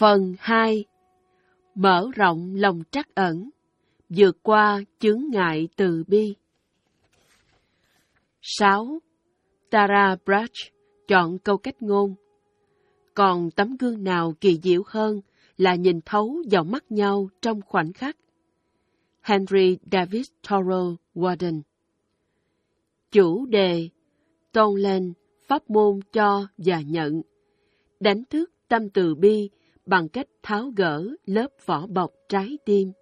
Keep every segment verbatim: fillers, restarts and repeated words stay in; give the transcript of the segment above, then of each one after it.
Phần hai. Mở rộng lòng trắc ẩn, vượt qua chướng ngại từ bi. sáu. Tara Brach chọn câu cách ngôn. Còn tấm gương nào kỳ diệu hơn là nhìn thấu vào mắt nhau trong khoảnh khắc. Henry David Thoreau Warden. Chủ đề: tôn lên pháp môn cho và nhận, đánh thức tâm từ bi bằng cách tháo gỡ lớp vỏ bọc trái tim.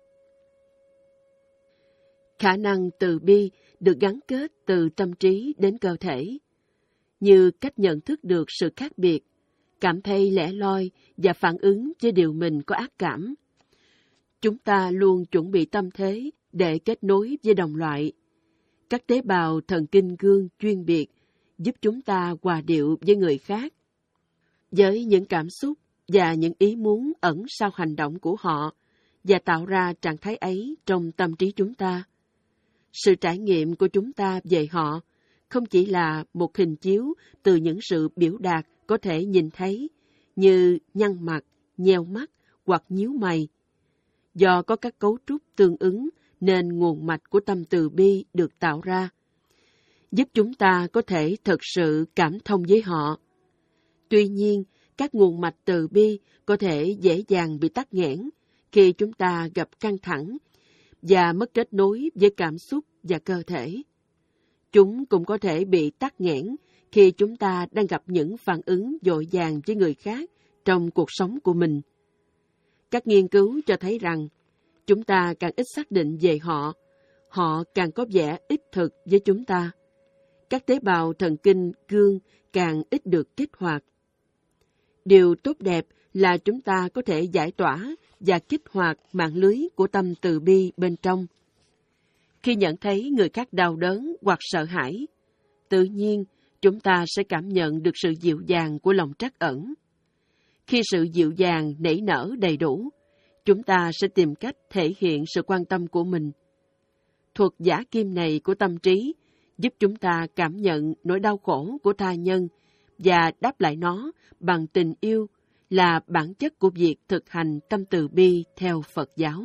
Khả năng từ bi được gắn kết từ tâm trí đến cơ thể, như cách nhận thức được sự khác biệt, cảm thấy lẻ loi và phản ứng với điều mình có ác cảm. Chúng ta luôn chuẩn bị tâm thế để kết nối với đồng loại. Các tế bào thần kinh gương chuyên biệt giúp chúng ta hòa điệu với người khác, với những cảm xúc và những ý muốn ẩn sau hành động của họ, và tạo ra trạng thái ấy trong tâm trí chúng ta. Sự trải nghiệm của chúng ta về họ không chỉ là một hình chiếu từ những sự biểu đạt có thể nhìn thấy, như nhăn mặt, nheo mắt hoặc nhíu mày. Do có các cấu trúc tương ứng nên nguồn mạch của tâm từ bi được tạo ra, giúp chúng ta có thể thực sự cảm thông với họ. Tuy nhiên, các nguồn mạch từ bi có thể dễ dàng bị tắc nghẽn khi chúng ta gặp căng thẳng và mất kết nối với cảm xúc và cơ thể. Chúng cũng có thể bị tắc nghẽn khi chúng ta đang gặp những phản ứng vội vàng với người khác trong cuộc sống của mình. Các nghiên cứu cho thấy rằng, chúng ta càng ít xác định về họ, họ càng có vẻ ít thực với chúng ta. Các tế bào thần kinh gương càng ít được kích hoạt. Điều tốt đẹp là chúng ta có thể giải tỏa và kích hoạt mạng lưới của tâm từ bi bên trong. Khi nhận thấy người khác đau đớn hoặc sợ hãi, tự nhiên chúng ta sẽ cảm nhận được sự dịu dàng của lòng trắc ẩn. Khi sự dịu dàng nảy nở đầy đủ, chúng ta sẽ tìm cách thể hiện sự quan tâm của mình. Thuật giả kim này của tâm trí giúp chúng ta cảm nhận nỗi đau khổ của tha nhân và đáp lại nó bằng tình yêu, là bản chất của việc thực hành tâm từ bi theo Phật giáo.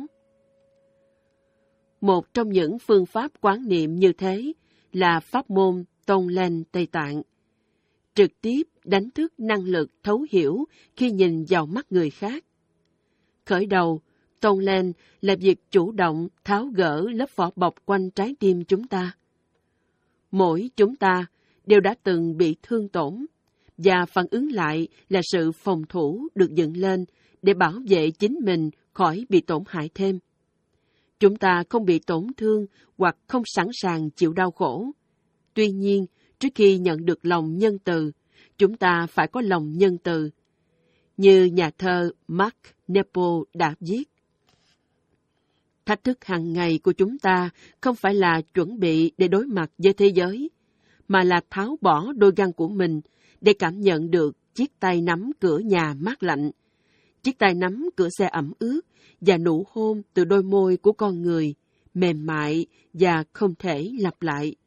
Một trong những phương pháp quán niệm như thế là pháp môn tôn lên Tây Tạng, trực tiếp đánh thức năng lực thấu hiểu khi nhìn vào mắt người khác. Khởi đầu, tôn lên là việc chủ động tháo gỡ lớp vỏ bọc quanh trái tim chúng ta. Mỗi chúng ta đều đã từng bị thương tổn, và phản ứng lại là sự phòng thủ được dựng lên để bảo vệ chính mình khỏi bị tổn hại thêm. Chúng ta không bị tổn thương hoặc không sẵn sàng chịu đau khổ. Tuy nhiên, trước khi nhận được lòng nhân từ, chúng ta phải có lòng nhân từ. Như nhà thơ Mark Nepo đã viết, thách thức hàng ngày của chúng ta không phải là chuẩn bị để đối mặt với thế giới, mà là tháo bỏ đôi găng của mình để cảm nhận được chiếc tay nắm cửa nhà mát lạnh, chiếc tay nắm cửa xe ẩm ướt và nụ hôn từ đôi môi của con người, mềm mại và không thể lặp lại.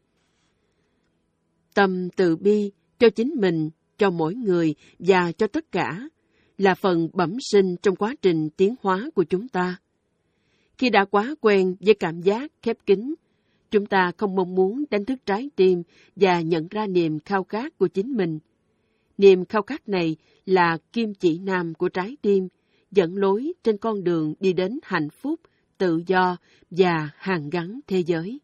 Tâm từ bi cho chính mình, cho mỗi người và cho tất cả là phần bẩm sinh trong quá trình tiến hóa của chúng ta. Khi đã quá quen với cảm giác khép kín, chúng ta không mong muốn đánh thức trái tim và nhận ra niềm khao khát của chính mình. Niềm khao khát này là kim chỉ nam của trái tim, dẫn lối trên con đường đi đến hạnh phúc, tự do và hàn gắn thế giới.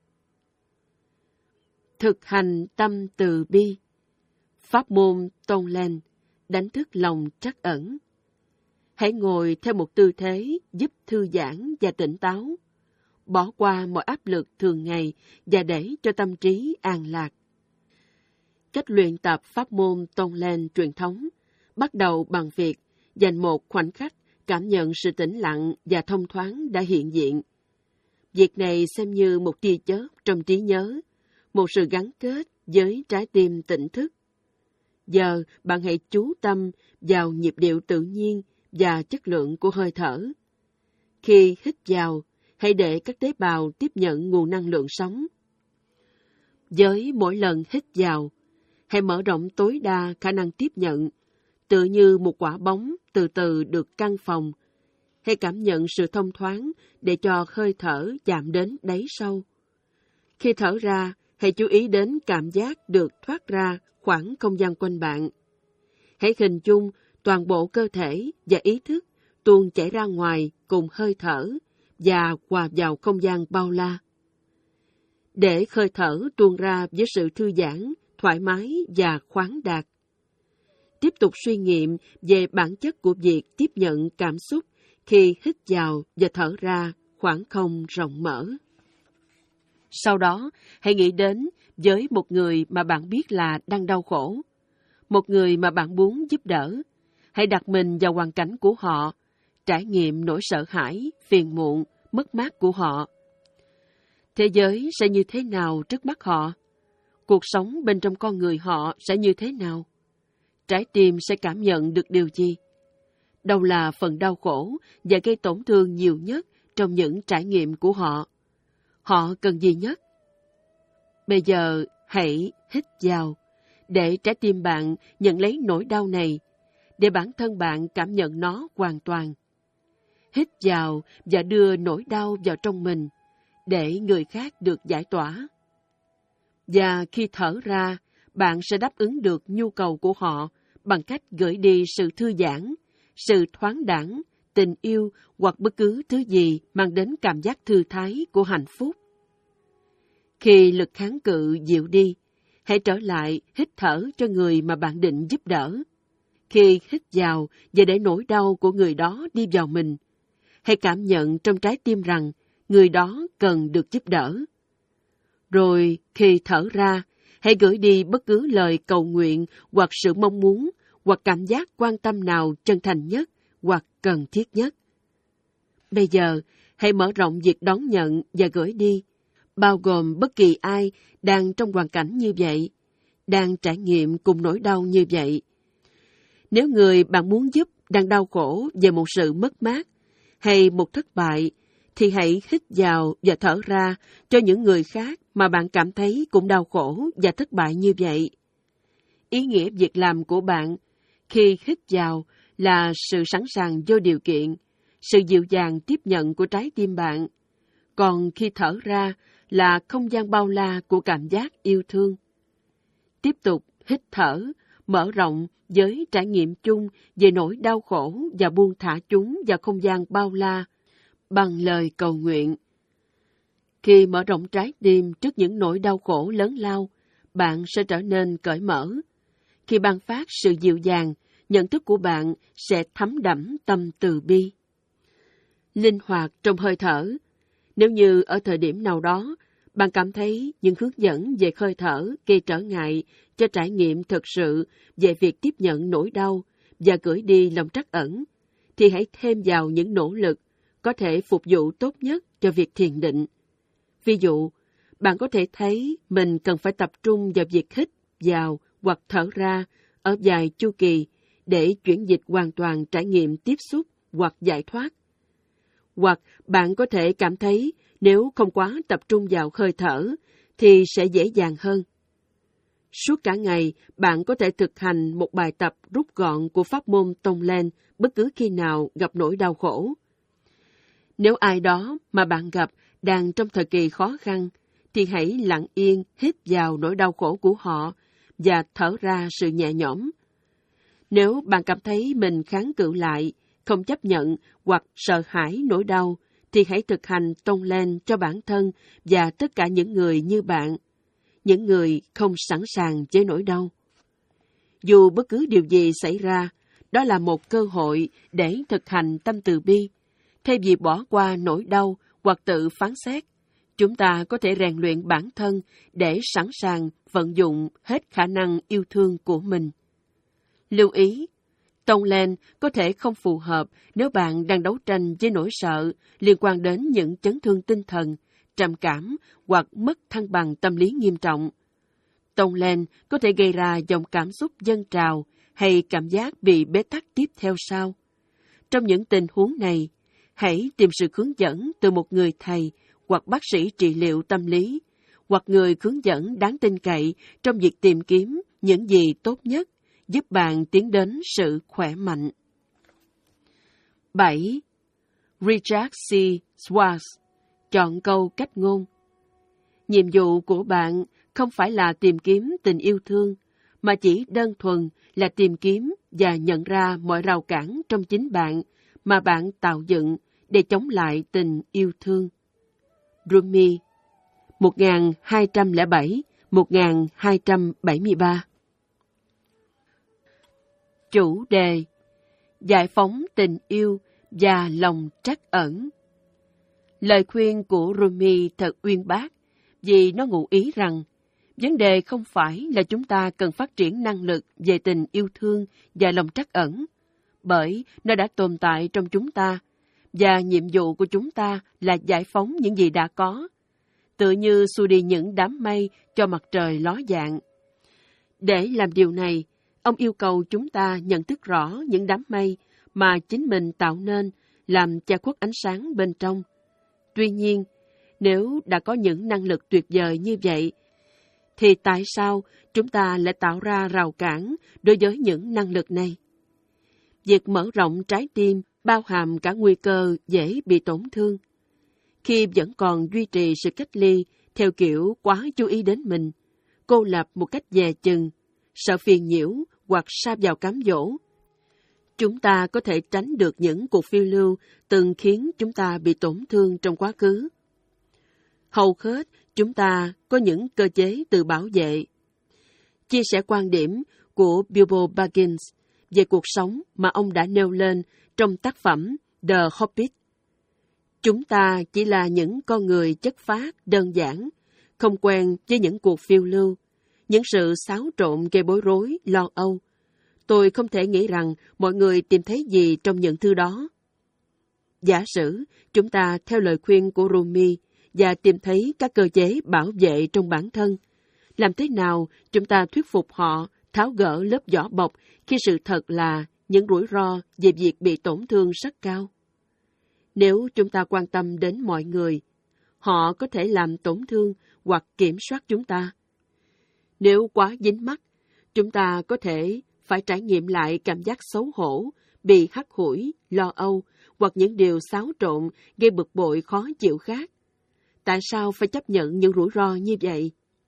Thực hành tâm từ bi. Pháp môn tôn lên, đánh thức lòng trắc ẩn. Hãy ngồi theo một tư thế giúp thư giãn và tỉnh táo. Bỏ qua mọi áp lực thường ngày và để cho tâm trí an lạc. Cách luyện tập pháp môn tôn lên truyền thống bắt đầu bằng việc dành một khoảnh khắc cảm nhận sự tĩnh lặng và thông thoáng đã hiện diện. Việc này xem như một tia chớp trong trí nhớ, một sự gắn kết với trái tim tỉnh thức. Giờ bạn hãy chú tâm vào nhịp điệu tự nhiên và chất lượng của hơi thở. Khi hít vào, hãy để các tế bào tiếp nhận nguồn năng lượng sống. Với mỗi lần hít vào, hãy mở rộng tối đa khả năng tiếp nhận, tự như một quả bóng từ từ được căng phồng. Hãy cảm nhận sự thông thoáng để cho hơi thở chạm đến đáy sâu. Khi thở ra, hãy chú ý đến cảm giác được thoát ra khoảng không gian quanh bạn. Hãy hình dung toàn bộ cơ thể và ý thức tuôn chảy ra ngoài cùng hơi thở và hòa vào không gian bao la. Để hơi thở tuôn ra với sự thư giãn, thoải mái và khoáng đạt. Tiếp tục suy nghiệm về bản chất của việc tiếp nhận cảm xúc khi hít vào và thở ra khoảng không rộng mở. Sau đó, hãy nghĩ đến với một người mà bạn biết là đang đau khổ, một người mà bạn muốn giúp đỡ. Hãy đặt mình vào hoàn cảnh của họ, trải nghiệm nỗi sợ hãi, phiền muộn, mất mát của họ. Thế giới sẽ như thế nào trước mắt họ? Cuộc sống bên trong con người họ sẽ như thế nào? Trái tim sẽ cảm nhận được điều gì? Đâu là phần đau khổ và gây tổn thương nhiều nhất trong những trải nghiệm của họ? Họ cần gì nhất? Bây giờ hãy hít vào, để trái tim bạn nhận lấy nỗi đau này, để bản thân bạn cảm nhận nó hoàn toàn. Hít vào và đưa nỗi đau vào trong mình, để người khác được giải tỏa. Và khi thở ra, bạn sẽ đáp ứng được nhu cầu của họ bằng cách gửi đi sự thư giãn, sự thoáng đãng, tình yêu hoặc bất cứ thứ gì mang đến cảm giác thư thái của hạnh phúc. Khi lực kháng cự dịu đi, hãy trở lại hít thở cho người mà bạn định giúp đỡ. Khi hít vào và để nỗi đau của người đó đi vào mình, hãy cảm nhận trong trái tim rằng người đó cần được giúp đỡ. Rồi khi thở ra, hãy gửi đi bất cứ lời cầu nguyện hoặc sự mong muốn hoặc cảm giác quan tâm nào chân thành nhất hoặc cần thiết nhất. Bây giờ, hãy mở rộng việc đón nhận và gửi đi, bao gồm bất kỳ ai đang trong hoàn cảnh như vậy, đang trải nghiệm cùng nỗi đau như vậy. Nếu người bạn muốn giúp đang đau khổ về một sự mất mát hay một thất bại, thì hãy hít vào và thở ra cho những người khác mà bạn cảm thấy cũng đau khổ và thất bại như vậy. Ý nghĩa việc làm của bạn khi hít vào là sự sẵn sàng vô điều kiện, sự dịu dàng tiếp nhận của trái tim bạn. Còn khi thở ra là không gian bao la của cảm giác yêu thương. Tiếp tục hít thở, mở rộng với trải nghiệm chung về nỗi đau khổ và buông thả chúng vào không gian bao la bằng lời cầu nguyện. Khi mở rộng trái tim trước những nỗi đau khổ lớn lao, bạn sẽ trở nên cởi mở. Khi ban phát sự dịu dàng, nhận thức của bạn sẽ thấm đẫm tâm từ bi. Linh hoạt trong hơi thở. Nếu như ở thời điểm nào đó, bạn cảm thấy những hướng dẫn về hơi thở gây trở ngại cho trải nghiệm thực sự về việc tiếp nhận nỗi đau và gửi đi lòng trắc ẩn, thì hãy thêm vào những nỗ lực có thể phục vụ tốt nhất cho việc thiền định. Ví dụ, bạn có thể thấy mình cần phải tập trung vào việc hít vào hoặc thở ra ở vài chu kỳ để chuyển dịch hoàn toàn trải nghiệm tiếp xúc hoặc giải thoát. Hoặc bạn có thể cảm thấy nếu không quá tập trung vào hơi thở thì sẽ dễ dàng hơn. Suốt cả ngày, bạn có thể thực hành một bài tập rút gọn của pháp môn Tonglen bất cứ khi nào gặp nỗi đau khổ. Nếu ai đó mà bạn gặp đang trong thời kỳ khó khăn, thì hãy lặng yên hít vào nỗi đau khổ của họ và thở ra sự nhẹ nhõm. Nếu bạn cảm thấy mình kháng cự lại, không chấp nhận hoặc sợ hãi nỗi đau, thì hãy thực hành Tonglen cho bản thân và tất cả những người như bạn, những người không sẵn sàng với nỗi đau. Dù bất cứ điều gì xảy ra, đó là một cơ hội để thực hành tâm từ bi. Thay vì bỏ qua nỗi đau hoặc tự phán xét, chúng ta có thể rèn luyện bản thân để sẵn sàng vận dụng hết khả năng yêu thương của mình. Lưu ý, Tonglen có thể không phù hợp nếu bạn đang đấu tranh với nỗi sợ liên quan đến những chấn thương tinh thần, trầm cảm hoặc mất thăng bằng tâm lý nghiêm trọng. Tonglen có thể gây ra dòng cảm xúc dâng trào hay cảm giác bị bế tắc tiếp theo sau. Trong những tình huống này, hãy tìm sự hướng dẫn từ một người thầy hoặc bác sĩ trị liệu tâm lý, hoặc người hướng dẫn đáng tin cậy trong việc tìm kiếm những gì tốt nhất giúp bạn tiến đến sự khỏe mạnh. bảy. Richard C. Schwartz chọn câu cách ngôn. Nhiệm vụ của bạn không phải là tìm kiếm tình yêu thương, mà chỉ đơn thuần là tìm kiếm và nhận ra mọi rào cản trong chính bạn mà bạn tạo dựng để chống lại tình yêu thương. Rumi, một nghìn hai trăm lẻ bảy đến một nghìn hai trăm bảy mươi ba. Chủ đề: giải phóng tình yêu và lòng trắc ẩn. Lời khuyên của Rumi thật uyên bác, vì nó ngụ ý rằng vấn đề không phải là chúng ta cần phát triển năng lực về tình yêu thương và lòng trắc ẩn, bởi nó đã tồn tại trong chúng ta, và nhiệm vụ của chúng ta là giải phóng những gì đã có, tự như xua đi những đám mây cho mặt trời ló dạng. Để làm điều này, ông yêu cầu chúng ta nhận thức rõ những đám mây mà chính mình tạo nên làm che khuất ánh sáng bên trong. Tuy nhiên, nếu đã có những năng lực tuyệt vời như vậy, thì tại sao chúng ta lại tạo ra rào cản đối với những năng lực này? Việc mở rộng trái tim bao hàm cả nguy cơ dễ bị tổn thương. Khi vẫn còn duy trì sự cách ly theo kiểu quá chú ý đến mình, cô lập một cách dè chừng, sợ phiền nhiễu hoặc sa vào cám dỗ, chúng ta có thể tránh được những cuộc phiêu lưu từng khiến chúng ta bị tổn thương trong quá khứ. Hầu hết, chúng ta có những cơ chế tự bảo vệ. Chia sẻ quan điểm của Bilbo Baggins về cuộc sống mà ông đã nêu lên trong tác phẩm The Hobbit. Chúng ta chỉ là những con người chất phác, đơn giản, không quen với những cuộc phiêu lưu, những sự xáo trộn gây bối rối, lo âu. Tôi không thể nghĩ rằng mọi người tìm thấy gì trong những thứ đó. Giả sử chúng ta theo lời khuyên của Rumi và tìm thấy các cơ chế bảo vệ trong bản thân, làm thế nào chúng ta thuyết phục họ tháo gỡ lớp vỏ bọc khi sự thật là những rủi ro về việc bị tổn thương rất cao? Nếu chúng ta quan tâm đến mọi người, họ có thể làm tổn thương hoặc kiểm soát chúng ta. Nếu quá dính mắc, chúng ta có thể phải trải nghiệm lại cảm giác xấu hổ, bị hắt hủi, lo âu hoặc những điều xáo trộn gây bực bội khó chịu khác. Tại sao phải chấp nhận những rủi ro như vậy?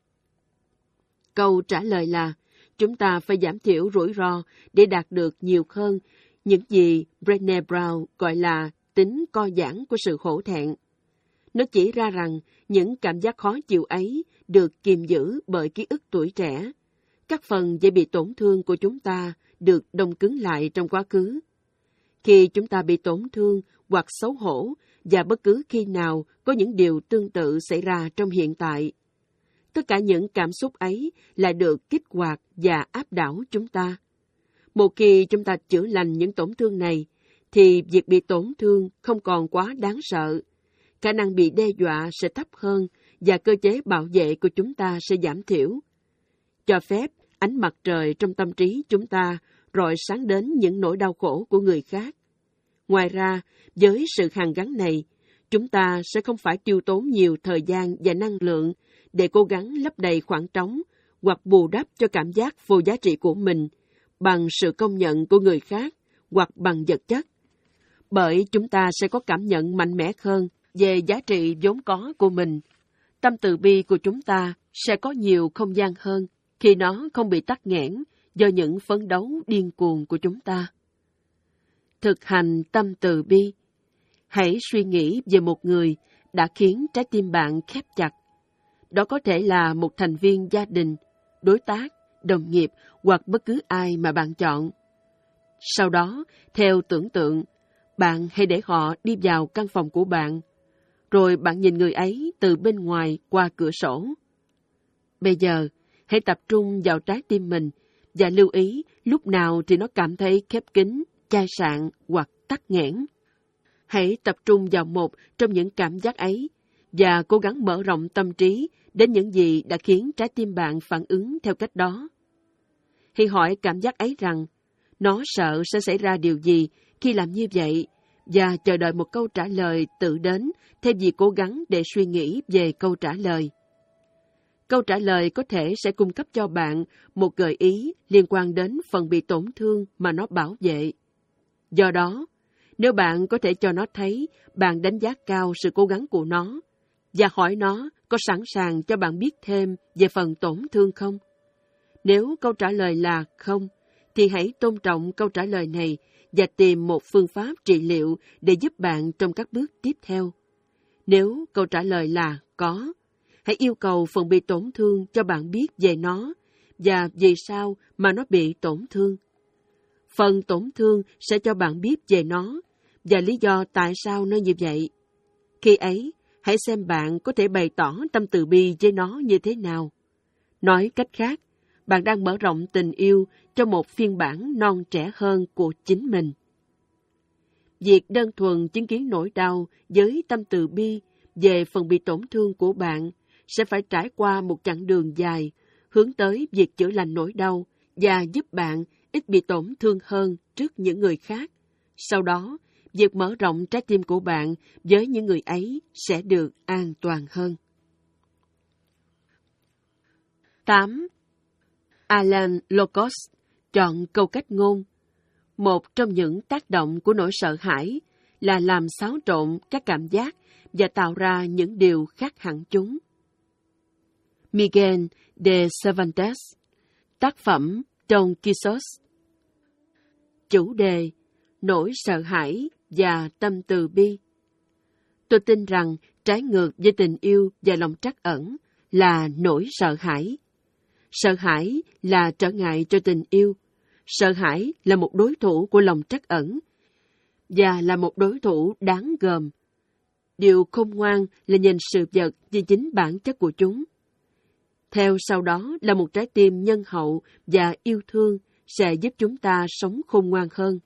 Câu trả lời là chúng ta phải giảm thiểu rủi ro để đạt được nhiều hơn những gì Brené Brown gọi là tính co giãn của sự hổ thẹn. Nó chỉ ra rằng những cảm giác khó chịu ấy được kiềm giữ bởi ký ức tuổi trẻ. Các phần dễ bị tổn thương của chúng ta được đông cứng lại trong quá khứ. Khi chúng ta bị tổn thương hoặc xấu hổ, và bất cứ khi nào có những điều tương tự xảy ra trong hiện tại, tất cả những cảm xúc ấy lại được kích hoạt và áp đảo chúng ta. Một khi chúng ta chữa lành những tổn thương này, thì việc bị tổn thương không còn quá đáng sợ. Khả năng bị đe dọa sẽ thấp hơn và cơ chế bảo vệ của chúng ta sẽ giảm thiểu. Cho phép ánh mặt trời trong tâm trí chúng ta rọi sáng đến những nỗi đau khổ của người khác. Ngoài ra, với sự hàn gắn này, chúng ta sẽ không phải tiêu tốn nhiều thời gian và năng lượng để cố gắng lấp đầy khoảng trống hoặc bù đắp cho cảm giác vô giá trị của mình bằng sự công nhận của người khác hoặc bằng vật chất. Bởi chúng ta sẽ có cảm nhận mạnh mẽ hơn về giá trị vốn có của mình. Tâm từ bi của chúng ta sẽ có nhiều không gian hơn khi nó không bị tắc nghẽn do những phấn đấu điên cuồng của chúng ta. Thực hành tâm từ bi. Hãy suy nghĩ về một người đã khiến trái tim bạn khép chặt. Đó có thể là một thành viên gia đình, đối tác, đồng nghiệp hoặc bất cứ ai mà bạn chọn. Sau đó, theo tưởng tượng, bạn hãy để họ đi vào căn phòng của bạn, rồi bạn nhìn người ấy từ bên ngoài qua cửa sổ. Bây giờ, hãy tập trung vào trái tim mình và lưu ý lúc nào thì nó cảm thấy khép kín, chai sạn hoặc tắc nghẽn. Hãy tập trung vào một trong những cảm giác ấy và cố gắng mở rộng tâm trí đến những gì đã khiến trái tim bạn phản ứng theo cách đó. Hãy hỏi cảm giác ấy rằng nó sợ sẽ xảy ra điều gì khi làm như vậy và chờ đợi một câu trả lời tự đến thay vì cố gắng để suy nghĩ về câu trả lời. Câu trả lời có thể sẽ cung cấp cho bạn một gợi ý liên quan đến phần bị tổn thương mà nó bảo vệ. Do đó, nếu bạn có thể cho nó thấy bạn đánh giá cao sự cố gắng của nó và hỏi nó có sẵn sàng cho bạn biết thêm về phần tổn thương không? Nếu câu trả lời là không, thì hãy tôn trọng câu trả lời này và tìm một phương pháp trị liệu để giúp bạn trong các bước tiếp theo. Nếu câu trả lời là có, hãy yêu cầu phần bị tổn thương cho bạn biết về nó và vì sao mà nó bị tổn thương. Phần tổn thương sẽ cho bạn biết về nó và lý do tại sao nó như vậy. Khi ấy, hãy xem bạn có thể bày tỏ tâm từ bi với nó như thế nào. Nói cách khác, bạn đang mở rộng tình yêu cho một phiên bản non trẻ hơn của chính mình. Việc đơn thuần chứng kiến nỗi đau với tâm từ bi về phần bị tổn thương của bạn sẽ phải trải qua một chặng đường dài hướng tới việc chữa lành nỗi đau và giúp bạn ít bị tổn thương hơn trước những người khác. Sau đó, việc mở rộng trái tim của bạn với những người ấy sẽ được an toàn hơn. tám. Alan Locos chọn câu cách ngôn. Một trong những tác động của nỗi sợ hãi là làm xáo trộn các cảm giác và tạo ra những điều khác hẳn chúng. Miguel de Cervantes, tác phẩm Don Quixote. Chủ đề: nỗi sợ hãi và tâm từ bi. Tôi tin rằng trái ngược với tình yêu và lòng trắc ẩn là nỗi sợ hãi. Sợ hãi là trở ngại cho tình yêu. Sợ hãi là một đối thủ của lòng trắc ẩn và là một đối thủ đáng gờm. Điều khôn ngoan là nhìn sự vật như chính bản chất của chúng. Theo sau đó là một trái tim nhân hậu và yêu thương sẽ giúp chúng ta sống khôn ngoan hơn.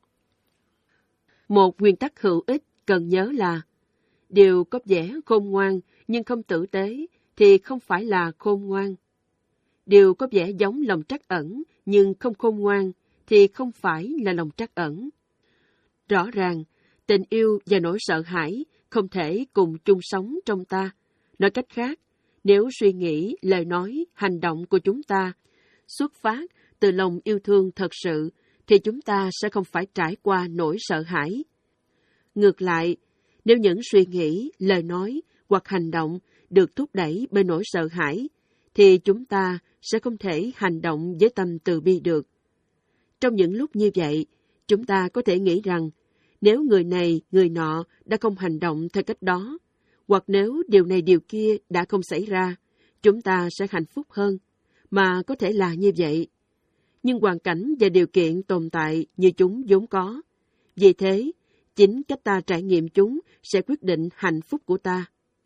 Một nguyên tắc hữu ích cần nhớ là điều có vẻ khôn ngoan nhưng không tử tế thì không phải là khôn ngoan. Điều có vẻ giống lòng trắc ẩn nhưng không khôn ngoan thì không phải là lòng trắc ẩn. Rõ ràng, tình yêu và nỗi sợ hãi không thể cùng chung sống trong ta. Nói cách khác, nếu suy nghĩ, lời nói, hành động của chúng ta xuất phát từ lòng yêu thương thật sự, thì chúng ta sẽ không phải trải qua nỗi sợ hãi. Ngược lại, nếu những suy nghĩ, lời nói hoặc hành động được thúc đẩy bởi nỗi sợ hãi, thì chúng ta sẽ không thể hành động với tâm từ bi được. Trong những lúc như vậy, chúng ta có thể nghĩ rằng, nếu người này, người nọ đã không hành động theo cách đó, hoặc nếu điều này điều kia đã không xảy ra, chúng ta sẽ hạnh phúc hơn, mà có thể là như vậy. Nhưng hoàn cảnh và điều kiện tồn tại như chúng vốn có. Vì thế, chính cách ta trải nghiệm chúng sẽ quyết định hạnh phúc của ta.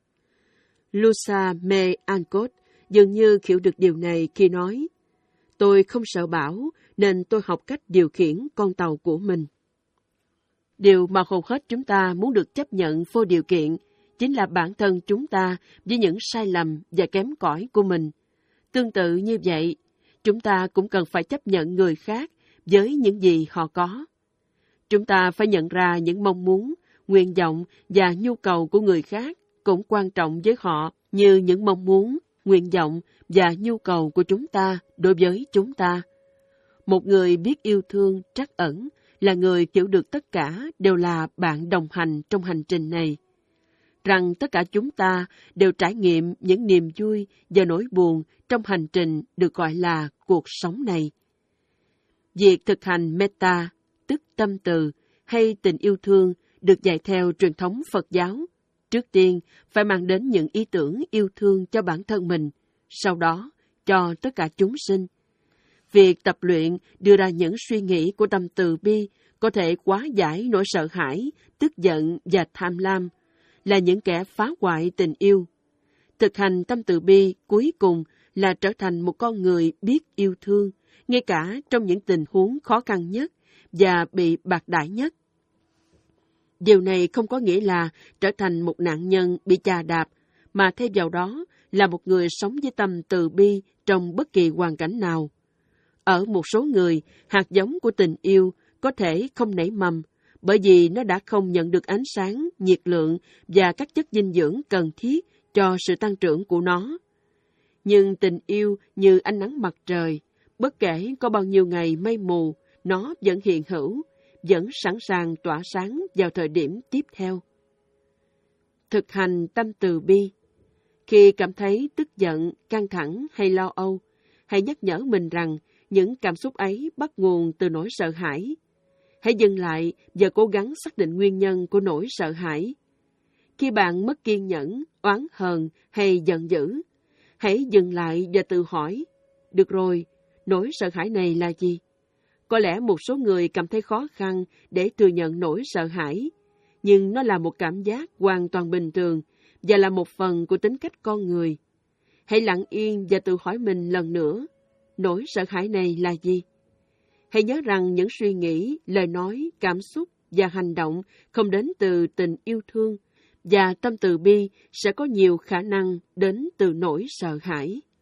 Louisa May Alcott dường như hiểu được điều này khi nói, tôi không sợ bão nên tôi học cách điều khiển con tàu của mình. Điều mà hầu hết chúng ta muốn được chấp nhận vô điều kiện chính là bản thân chúng ta với những sai lầm và kém cỏi của mình. Tương tự như vậy, chúng ta cũng cần phải chấp nhận người khác với những gì họ có. Chúng ta phải nhận ra những mong muốn, nguyện vọng và nhu cầu của người khác cũng quan trọng với họ như những mong muốn, nguyện vọng và nhu cầu của chúng ta đối với chúng ta. Một người biết yêu thương trắc ẩn là người hiểu được tất cả đều là bạn đồng hành trong hành trình này. Rằng tất cả chúng ta đều trải nghiệm những niềm vui và nỗi buồn trong hành trình được gọi là cuộc sống này. Việc thực hành metta, tức tâm từ, hay tình yêu thương được dạy theo truyền thống Phật giáo, trước tiên phải mang đến những ý tưởng yêu thương cho bản thân mình, sau đó cho tất cả chúng sinh. Việc tập luyện đưa ra những suy nghĩ của tâm từ bi có thể hóa giải nỗi sợ hãi, tức giận và tham lam, là những kẻ phá hoại tình yêu. Thực hành tâm từ bi cuối cùng là trở thành một con người biết yêu thương, ngay cả trong những tình huống khó khăn nhất và bị bạc đãi nhất. Điều này không có nghĩa là trở thành một nạn nhân bị chà đạp, mà thay vào đó là một người sống với tâm từ bi trong bất kỳ hoàn cảnh nào. Ở một số người, hạt giống của tình yêu có thể không nảy mầm, bởi vì nó đã không nhận được ánh sáng, nhiệt lượng và các chất dinh dưỡng cần thiết cho sự tăng trưởng của nó. Nhưng tình yêu như ánh nắng mặt trời, bất kể có bao nhiêu ngày mây mù, nó vẫn hiện hữu, vẫn sẵn sàng tỏa sáng vào thời điểm tiếp theo. Thực hành tâm từ bi. Khi cảm thấy tức giận, căng thẳng hay lo âu, hãy nhắc nhở mình rằng những cảm xúc ấy bắt nguồn từ nỗi sợ hãi. Hãy dừng lại và cố gắng xác định nguyên nhân của nỗi sợ hãi. Khi bạn mất kiên nhẫn, oán hờn hay giận dữ, hãy dừng lại và tự hỏi, được rồi, nỗi sợ hãi này là gì? Có lẽ một số người cảm thấy khó khăn để thừa nhận nỗi sợ hãi, nhưng nó là một cảm giác hoàn toàn bình thường và là một phần của tính cách con người. Hãy lặng yên và tự hỏi mình lần nữa, nỗi sợ hãi này là gì? Hãy nhớ rằng những suy nghĩ, lời nói, cảm xúc và hành động không đến từ tình yêu thương, và tâm từ bi sẽ có nhiều khả năng đến từ nỗi sợ hãi.